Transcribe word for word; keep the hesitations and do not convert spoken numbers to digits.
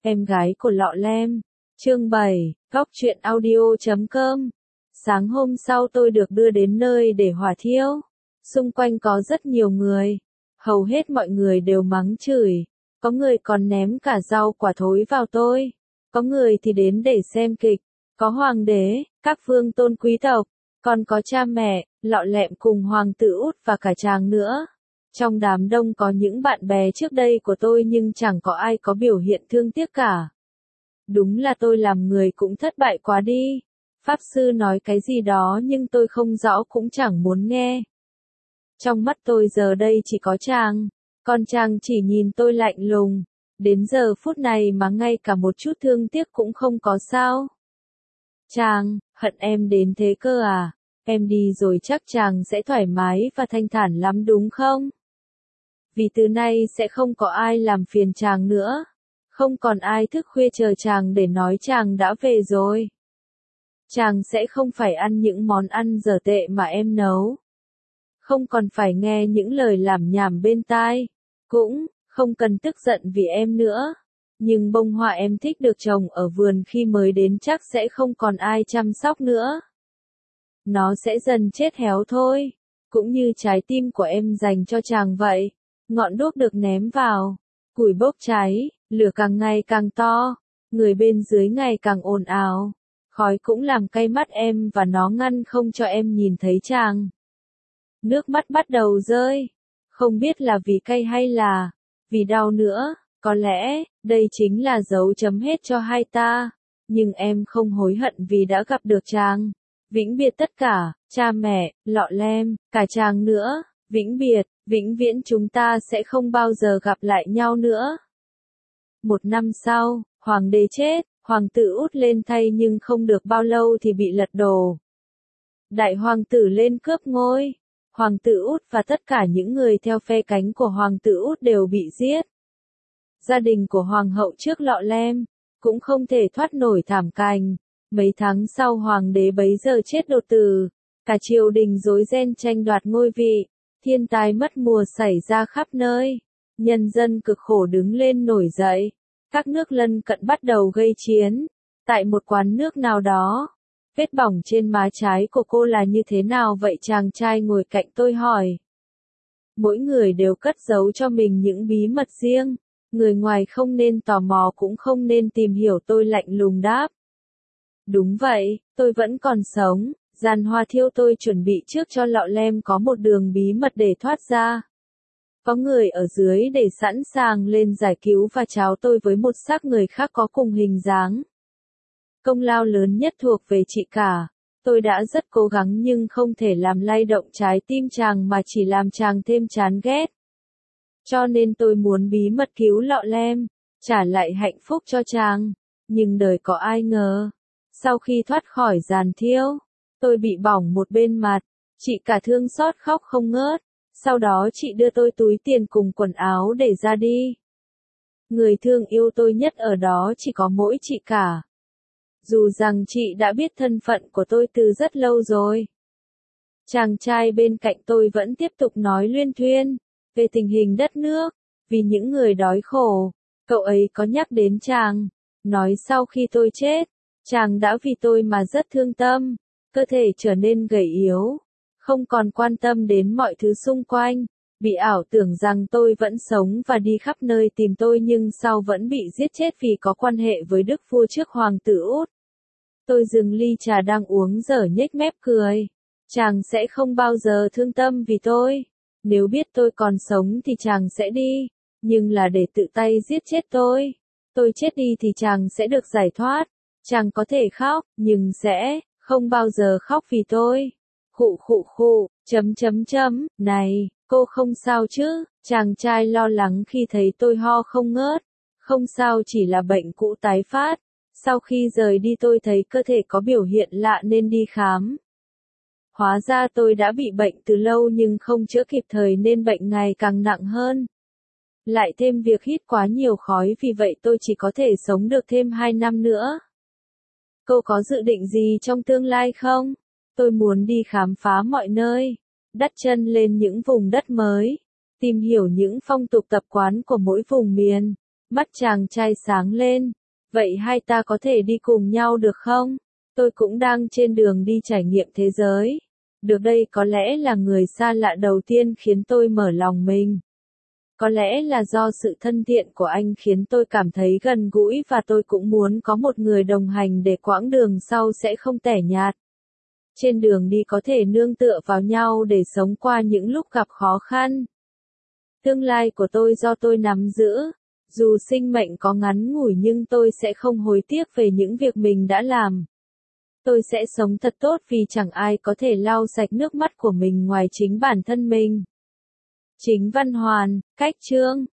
em gái của Lọ Lem. Chương bảy, góc truyện audio chấm com. Sáng hôm sau tôi được đưa đến nơi để hỏa thiêu. Xung quanh có rất nhiều người. Hầu hết mọi người đều mắng chửi. Có người còn ném cả rau quả thối vào tôi. Có người thì đến để xem kịch. Có hoàng đế, các vương tôn quý tộc. Còn có cha mẹ, Lọ Lem cùng hoàng tử Út và cả chàng nữa. Trong đám đông có những bạn bè trước đây của tôi nhưng chẳng có ai có biểu hiện thương tiếc cả. Đúng là tôi làm người cũng thất bại quá đi. Pháp sư nói cái gì đó nhưng tôi không rõ cũng chẳng muốn nghe. Trong mắt tôi giờ đây chỉ có chàng. Còn chàng chỉ nhìn tôi lạnh lùng. Đến giờ phút này mà ngay cả một chút thương tiếc cũng không có sao. Chàng, hận em đến thế cơ à? Em đi rồi chắc chàng sẽ thoải mái và thanh thản lắm đúng không? Vì từ nay sẽ không có ai làm phiền chàng nữa. Không còn ai thức khuya chờ chàng để nói chàng đã về rồi. Chàng sẽ không phải ăn những món ăn dở tệ mà em nấu. Không còn phải nghe những lời lảm nhảm bên tai. Cũng không cần tức giận vì em nữa. Nhưng bông hoa em thích được trồng ở vườn khi mới đến chắc sẽ không còn ai chăm sóc nữa. Nó sẽ dần chết héo thôi. Cũng như trái tim của em dành cho chàng vậy. Ngọn đuốc được ném vào. Củi bốc cháy, lửa càng ngày càng to. Người bên dưới ngày càng ồn ào. Khói cũng làm cay mắt em và nó ngăn không cho em nhìn thấy chàng. Nước mắt bắt đầu rơi. Không biết là vì cay hay là vì đau nữa. Có lẽ, đây chính là dấu chấm hết cho hai ta. Nhưng em không hối hận vì đã gặp được chàng. Vĩnh biệt tất cả, cha mẹ, Lọ Lem, cả chàng nữa. Vĩnh biệt, vĩnh viễn chúng ta sẽ không bao giờ gặp lại nhau nữa. Một năm sau, hoàng đế chết, hoàng tử Út lên thay nhưng không được bao lâu thì bị lật đổ. Đại hoàng tử lên cướp ngôi. Hoàng tử Út và tất cả những người theo phe cánh của hoàng tử Út đều bị giết. Gia đình của hoàng hậu trước Lọ Lem cũng không thể thoát nổi thảm cảnh. Mấy tháng sau hoàng đế bấy giờ chết đột tử. Cả triều đình rối ren tranh đoạt ngôi vị. Thiên tai mất mùa xảy ra khắp nơi. Nhân dân cực khổ đứng lên nổi dậy. Các nước lân cận bắt đầu gây chiến. Tại một quán nước nào đó. Vết bỏng trên má trái của cô là như thế nào vậy? Chàng trai ngồi cạnh tôi hỏi. Mỗi người đều cất giấu cho mình những bí mật riêng. Người ngoài không nên tò mò cũng không nên tìm hiểu, tôi lạnh lùng đáp. Đúng vậy, tôi vẫn còn sống. Giàn hoa thiêu tôi chuẩn bị trước cho Lọ Lem có một đường bí mật để thoát ra. Có người ở dưới để sẵn sàng lên giải cứu và tráo tôi với một xác người khác có cùng hình dáng. Công lao lớn nhất thuộc về chị cả. Tôi đã rất cố gắng nhưng không thể làm lay động trái tim chàng mà chỉ làm chàng thêm chán ghét. Cho nên tôi muốn bí mật cứu Lọ Lem, trả lại hạnh phúc cho chàng. Nhưng đời có ai ngờ. Sau khi thoát khỏi giàn thiêu, tôi bị bỏng một bên mặt. Chị cả thương xót khóc không ngớt. Sau đó chị đưa tôi túi tiền cùng quần áo để ra đi. Người thương yêu tôi nhất ở đó chỉ có mỗi chị cả. Dù rằng chị đã biết thân phận của tôi từ rất lâu rồi. Chàng trai bên cạnh tôi vẫn tiếp tục nói luyên thuyên về tình hình đất nước, vì những người đói khổ. Cậu ấy có nhắc đến chàng. Nói sau khi tôi chết, chàng đã vì tôi mà rất thương tâm. Cơ thể trở nên gầy yếu. Không còn quan tâm đến mọi thứ xung quanh. Bị ảo tưởng rằng tôi vẫn sống và đi khắp nơi tìm tôi nhưng sau vẫn bị giết chết vì có quan hệ với đức vua trước hoàng tử Út. Tôi dừng ly trà đang uống dở nhếch mép cười. Chàng sẽ không bao giờ thương tâm vì tôi. Nếu biết tôi còn sống thì chàng sẽ đi. Nhưng là để tự tay giết chết tôi. Tôi chết đi thì chàng sẽ được giải thoát. Chàng có thể khóc, nhưng sẽ không bao giờ khóc vì tôi. Khụ khụ khụ, chấm chấm chấm, này, cô không sao chứ? Chàng trai lo lắng khi thấy tôi ho không ngớt. Không sao, chỉ là bệnh cũ tái phát. Sau khi rời đi tôi thấy cơ thể có biểu hiện lạ nên đi khám. Hóa ra tôi đã bị bệnh từ lâu nhưng không chữa kịp thời nên bệnh ngày càng nặng hơn. Lại thêm việc hít quá nhiều khói vì vậy tôi chỉ có thể sống được thêm hai năm nữa. Cô có dự định gì trong tương lai không? Tôi muốn đi khám phá mọi nơi, đặt chân lên những vùng đất mới, tìm hiểu những phong tục tập quán của mỗi vùng miền. Mắt chàng trai sáng lên. Vậy hai ta có thể đi cùng nhau được không? Tôi cũng đang trên đường đi trải nghiệm thế giới. Được đây có lẽ là người xa lạ đầu tiên khiến tôi mở lòng mình. Có lẽ là do sự thân thiện của anh khiến tôi cảm thấy gần gũi và tôi cũng muốn có một người đồng hành để quãng đường sau sẽ không tẻ nhạt. Trên đường đi có thể nương tựa vào nhau để sống qua những lúc gặp khó khăn. Tương lai của tôi do tôi nắm giữ. Dù sinh mệnh có ngắn ngủi nhưng tôi sẽ không hối tiếc về những việc mình đã làm. Tôi sẽ sống thật tốt vì chẳng ai có thể lau sạch nước mắt của mình ngoài chính bản thân mình. Chính Văn Hoàn, Cách Chương